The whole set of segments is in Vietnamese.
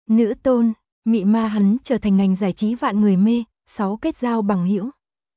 Nữ tôn, mị ma hắn trở thành ngành giải trí vạn người mê, 6 kết giao bằng hữu.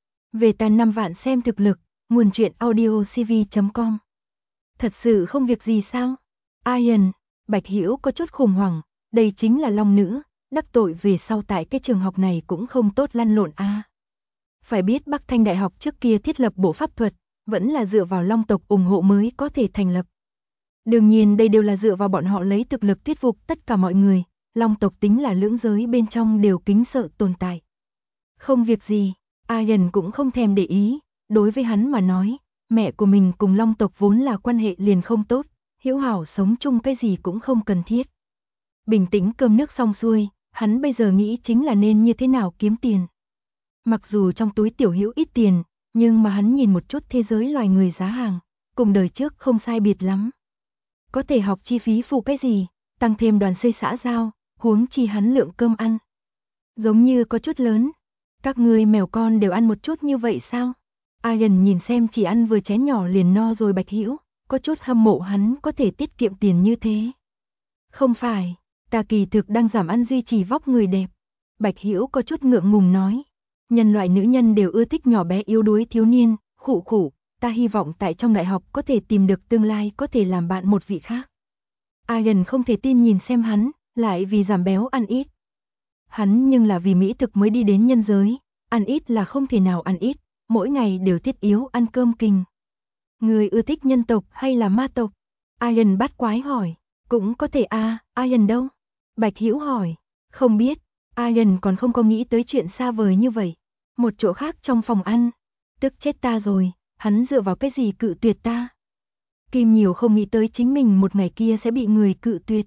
Về tàn 5 vạn xem thực lực, nguồn truyện audiocv.com. Thật sự không việc gì sao? Ian, Bạch Hữu có chút khủng hoảng, đây chính là Long nữ, đắc tội về sau tại cái trường học này cũng không tốt lăn lộn a. Phải biết Bắc Thanh Đại học trước kia thiết lập bộ pháp thuật, vẫn là dựa vào Long tộc ủng hộ mới có thể thành lập. Đương nhiên đây đều là dựa vào bọn họ lấy thực lực thuyết phục tất cả mọi người, Long tộc tính là lưỡng giới bên trong đều kính sợ tồn tại. Không việc gì, Ian cũng không thèm để ý, đối với hắn mà nói, mẹ của mình cùng Long tộc vốn là quan hệ liền không tốt, hữu hảo sống chung cái gì cũng không cần thiết. Bình tĩnh cơm nước xong xuôi, hắn bây giờ nghĩ chính là nên như thế nào kiếm tiền. Mặc dù trong túi tiểu hữu ít tiền, nhưng mà hắn nhìn một chút thế giới loài người giá hàng, cùng đời trước không sai biệt lắm. Có thể học chi phí phụ cái gì, tăng thêm đoàn xây xã giao, huống chi hắn lượng cơm ăn. Giống như có chút lớn. Các ngươi mèo con đều ăn một chút như vậy sao? Ian nhìn xem chỉ ăn vừa chén nhỏ liền no rồi Bạch Hữu, có chút hâm mộ hắn có thể tiết kiệm tiền như thế. Không phải, ta kỳ thực đang giảm ăn duy trì vóc người đẹp. Bạch Hữu có chút ngượng ngùng nói. Nhân loại nữ nhân đều ưa thích nhỏ bé yếu đuối thiếu niên, khụ khụ, ta hy vọng tại trong đại học có thể tìm được tương lai có thể làm bạn một vị khác. Ian không thể tin nhìn xem hắn, lại vì giảm béo ăn ít. Hắn nhưng là vì mỹ thực mới đi đến nhân giới, ăn ít là không thể nào ăn ít, mỗi ngày đều thiết yếu ăn cơm kình. Người ưa thích nhân tộc hay là ma tộc? Ian bắt quái hỏi, cũng có thể Ian đâu? Bạch Hữu hỏi, không biết, Ian còn không có nghĩ tới chuyện xa vời như vậy. Một chỗ khác trong phòng ăn, tức chết ta rồi, hắn dựa vào cái gì cự tuyệt ta? Kim nhiều không nghĩ tới chính mình một ngày kia sẽ bị người cự tuyệt.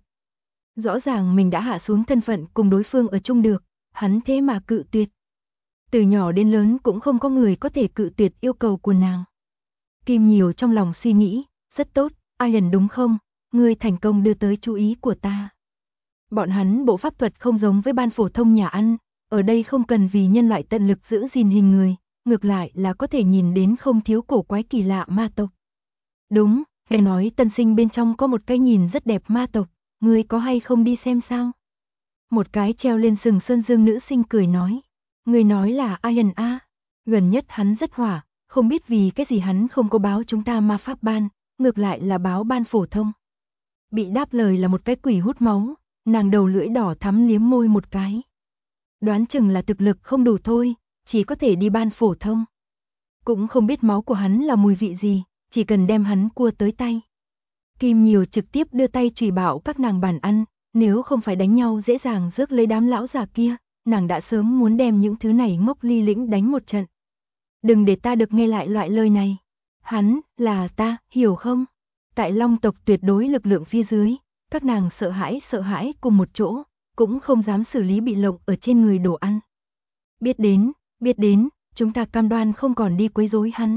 Rõ ràng mình đã hạ xuống thân phận cùng đối phương ở chung được, hắn thế mà cự tuyệt. Từ nhỏ đến lớn cũng không có người có thể cự tuyệt yêu cầu của nàng. Kim nhiều trong lòng suy nghĩ, rất tốt, Ian đúng không? Ngươi thành công đưa tới chú ý của ta. Bọn hắn bộ pháp thuật không giống với ban phổ thông nhà ăn, ở đây không cần vì nhân loại tận lực giữ gìn hình người, ngược lại là có thể nhìn đến không thiếu cổ quái kỳ lạ ma tộc. Đúng, nghe nói tân sinh bên trong có một cái nhìn rất đẹp ma tộc, ngươi có hay không đi xem sao? Một cái treo lên sừng sơn dương nữ sinh cười nói, ngươi nói là Ian gần nhất hắn rất hỏa, không biết vì cái gì hắn không có báo chúng ta ma pháp ban, ngược lại là báo ban phổ thông. Bị đáp lời là một cái quỷ hút máu, nàng đầu lưỡi đỏ thắm liếm môi một cái. Đoán chừng là thực lực không đủ thôi, chỉ có thể đi ban phổ thông. Cũng không biết máu của hắn là mùi vị gì, chỉ cần đem hắn cua tới tay. Kim nhiều trực tiếp đưa tay chùy bảo các nàng bàn ăn, nếu không phải đánh nhau dễ dàng rước lấy đám lão già kia, nàng đã sớm muốn đem những thứ này ngốc ly lĩnh đánh một trận. Đừng để ta được nghe lại loại lời này. Hắn, là ta, hiểu không? Tại Long tộc tuyệt đối lực lượng phía dưới, các nàng sợ hãi cùng một chỗ, cũng không dám xử lý bị lộng ở trên người đồ ăn. Biết đến, chúng ta cam đoan không còn đi quấy rối hắn.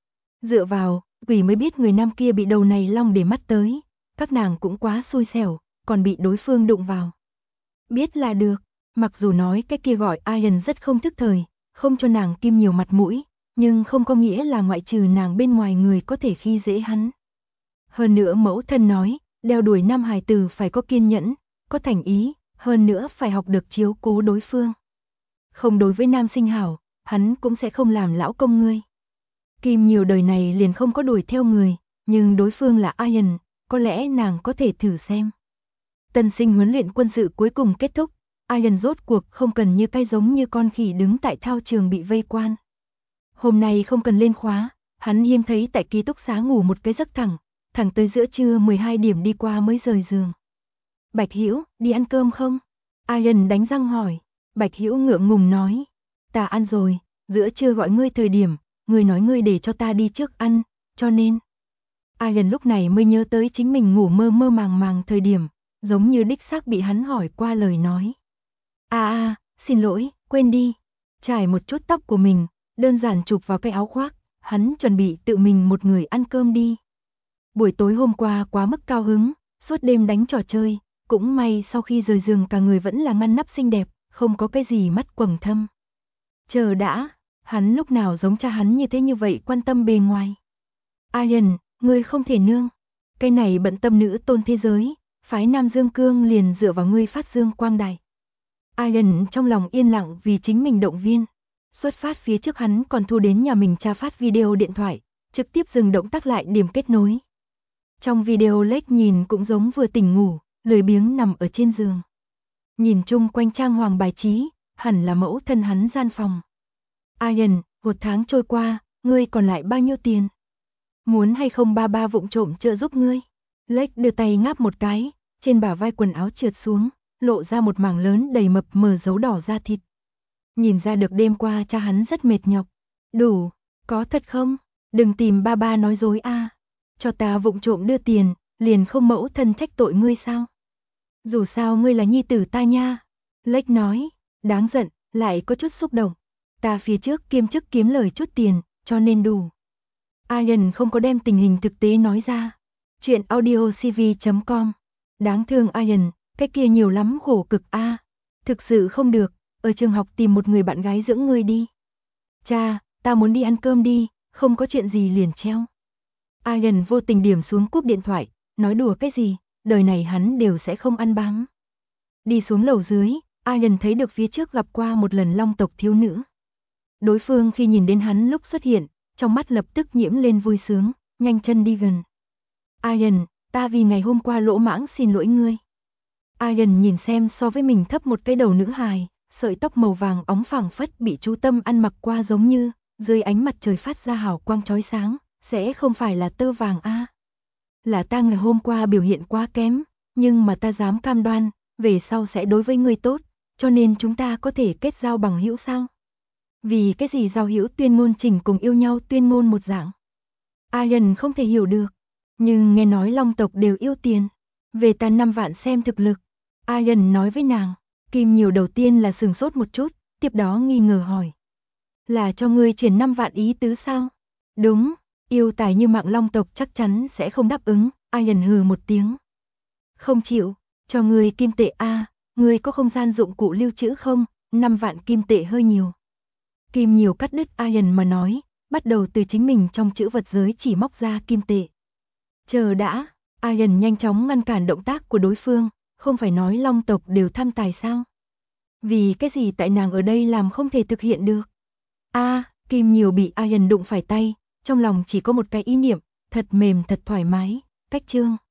Dựa vào, quỷ mới biết người nam kia bị đầu này long để mắt tới, các nàng cũng quá xui xẻo, còn bị đối phương đụng vào. Biết là được, mặc dù nói cái kia gọi Ian rất không thức thời, không cho nàng Kim nhiều mặt mũi, nhưng không có nghĩa là ngoại trừ nàng bên ngoài người có thể khi dễ hắn. Hơn nữa mẫu thân nói, đeo đuổi nam hài tử phải có kiên nhẫn, có thành ý, hơn nữa phải học được chiếu cố đối phương. Không đối với nam sinh hảo, hắn cũng sẽ không làm lão công ngươi. Kim nhiều đời này liền không có đuổi theo người, nhưng đối phương là Ian, có lẽ nàng có thể thử xem. Tân sinh huấn luyện quân sự cuối cùng kết thúc, Ian rốt cuộc không cần như cái giống như con khỉ đứng tại thao trường bị vây quan. Hôm nay không cần lên khóa, hắn hiếm thấy tại ký túc xá ngủ một cái giấc thẳng tới giữa trưa 12 điểm đi qua mới rời giường. Bạch Hữu, đi ăn cơm không? Ian đánh răng hỏi. Bạch Hữu ngượng ngùng nói, ta ăn rồi, giữa trưa gọi ngươi thời điểm, ngươi nói ngươi để cho ta đi trước ăn, cho nên. Ian lúc này mới nhớ tới chính mình ngủ mơ mơ màng thời điểm, giống như đích xác bị hắn hỏi qua lời nói. Xin lỗi, quên đi. Trải một chút tóc của mình, đơn giản chụp vào cái áo khoác, hắn chuẩn bị tự mình một người ăn cơm đi. Buổi tối hôm qua quá mức cao hứng, suốt đêm đánh trò chơi, cũng may sau khi rời giường cả người vẫn là ngăn nắp xinh đẹp, không có cái gì mắt quầng thâm. Chờ đã, hắn lúc nào giống cha hắn như thế như vậy quan tâm bề ngoài. Ian, ngươi không thể nương. Cái này bận tâm nữ tôn thế giới, phái Nam Dương Cương liền dựa vào ngươi phát dương quang đại. Ian trong lòng yên lặng vì chính mình động viên. Xuất phát phía trước hắn còn thu đến nhà mình tra phát video điện thoại, trực tiếp dừng động tác lại điểm kết nối. Trong video Lake nhìn cũng giống vừa tỉnh ngủ, lười biếng nằm ở trên giường. Nhìn chung quanh trang hoàng bài trí, hẳn là mẫu thân hắn gian phòng. Ian, 1 tháng trôi qua, ngươi còn lại bao nhiêu tiền? Muốn hay không ba ba vụng trộm trợ giúp ngươi? Lake đưa tay ngáp một cái, trên bả vai quần áo trượt xuống, lộ ra một mảng lớn đầy mập mờ dấu đỏ da thịt. Nhìn ra được đêm qua cha hắn rất mệt nhọc. Đủ, có thật không? Đừng tìm ba ba nói dối a. Cho ta vụng trộm đưa tiền, liền không mẫu thân trách tội ngươi sao? Dù sao ngươi là nhi tử ta nha. Lake nói, đáng giận, lại có chút xúc động. Ta phía trước kiêm chức kiếm lời chút tiền, cho nên đủ. Ian không có đem tình hình thực tế nói ra. Chuyện audiocv.com. Đáng thương Ian, cái kia nhiều lắm khổ cực a. Thực sự không được, ở trường học tìm một người bạn gái dưỡng ngươi đi. Cha, ta muốn đi ăn cơm đi, không có chuyện gì liền treo. Ian vô tình điểm xuống cúp điện thoại, nói đùa cái gì, đời này hắn đều sẽ không ăn bám. Đi xuống lầu dưới, Ian thấy được phía trước gặp qua một lần Long tộc thiếu nữ. Đối phương khi nhìn đến hắn lúc xuất hiện, trong mắt lập tức nhiễm lên vui sướng, nhanh chân đi gần. Ian, ta vì ngày hôm qua lỗ mãng xin lỗi ngươi. Ian nhìn xem so với mình thấp một cái đầu nữ hài, sợi tóc màu vàng óng phảng phất bị chú Tâm ăn mặc qua giống như, dưới ánh mặt trời phát ra hào quang chói sáng, sẽ không phải là tơ vàng a? Là ta ngày hôm qua biểu hiện quá kém, nhưng mà ta dám cam đoan, về sau sẽ đối với ngươi tốt, cho nên chúng ta có thể kết giao bằng hữu sao? Vì cái gì giao hữu tuyên ngôn chỉnh cùng yêu nhau tuyên ngôn một dạng? Ian không thể hiểu được, nhưng nghe nói Long tộc đều yêu tiền, về ta 5 vạn xem thực lực. Ian nói với nàng, Kim Nhiều đầu tiên là sừng sốt một chút, tiếp đó nghi ngờ hỏi. Là cho ngươi chuyển 5 vạn ý tứ sao? Đúng, yêu tài như mạng Long tộc chắc chắn sẽ không đáp ứng, Ian hừ một tiếng. Không chịu, cho ngươi kim tệ a, ngươi có không gian dụng cụ lưu trữ không? 5 vạn kim tệ hơi nhiều. Kim Nhiều cắt đứt Ian mà nói, bắt đầu từ chính mình trong trữ vật giới chỉ móc ra kim tệ. Chờ đã, Ian nhanh chóng ngăn cản động tác của đối phương, không phải nói Long tộc đều tham tài sao? Vì cái gì tại nàng ở đây làm không thể thực hiện được? Kim Nhiều bị Ian đụng phải tay, trong lòng chỉ có một cái ý niệm, thật mềm thật thoải mái, cách chương.